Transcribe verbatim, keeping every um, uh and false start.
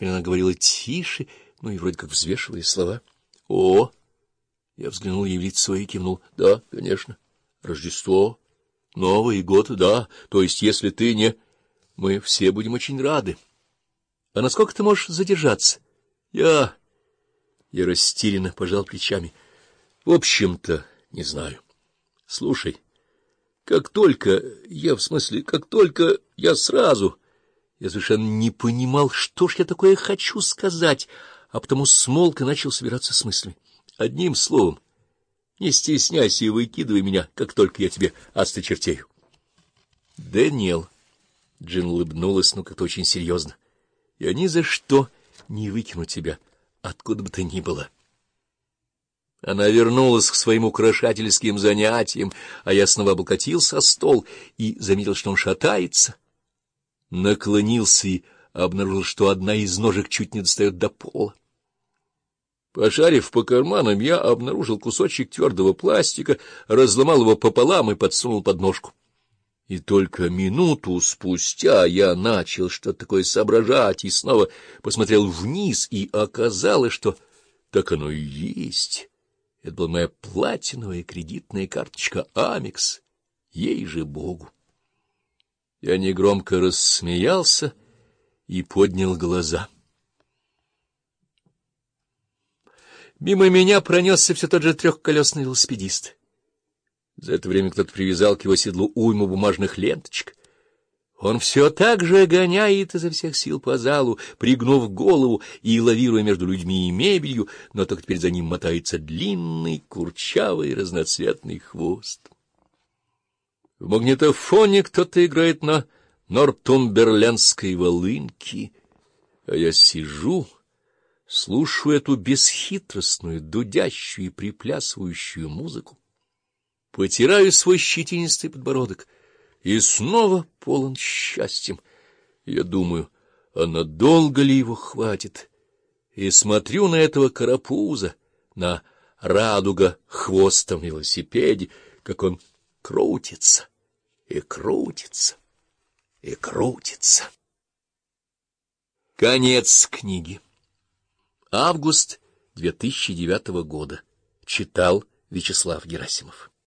Теперь она говорила тише, ну и вроде как взвешивая слова. — О! Я взглянул ей в лицо и кивнул. — Да, конечно. Рождество, Новый год, да. То есть, если ты не... Мы все будем очень рады. А насколько ты можешь задержаться? Я... Я растерянно пожал плечами. В общем-то, не знаю. Слушай, как только... Я, в смысле, как только я сразу... Я совершенно не понимал, что ж я такое хочу сказать, а потому смолк и начал собираться с мыслями. Одним словом, не стесняйся и выкидывай меня, как только я тебе осточертею. — Дэниел, — Джин улыбнулась, но как-то очень серьезно, — я ни за что не выкину тебя, откуда бы ты ни была. Она вернулась к своим украшательским занятиям, а я снова облокотился о стол и заметил, что он шатается. Наклонился и обнаружил, что одна из ножек чуть не достает до пола. Пошарив по карманам, я обнаружил кусочек твердого пластика, разломал его пополам и подсунул под ножку. И только минуту спустя я начал что-то такое соображать и снова посмотрел вниз, и оказалось, что так оно и есть. Это была моя платиновая кредитная карточка «Амекс», ей же Богу. Я негромко рассмеялся и поднял глаза. Мимо меня пронесся все тот же трехколесный велосипедист. За это время кто-то привязал к его седлу уйму бумажных ленточек. Он все так же гоняет изо всех сил по залу, пригнув голову и лавируя между людьми и мебелью, но только теперь за ним мотается длинный, курчавый, разноцветный хвост. В магнитофоне кто-то играет на нортумберлендской волынке, а я сижу, слушаю эту бесхитростную, дудящую и приплясывающую музыку, потираю свой щетинистый подбородок и снова полон счастьем. Я думаю, а надолго ли его хватит, и смотрю на этого карапуза, на радуга хвостом в велосипеде, как он крутится и крутится и крутится. Конец книги. Август две тысячи девятого года. Читал Вячеслав Герасимов.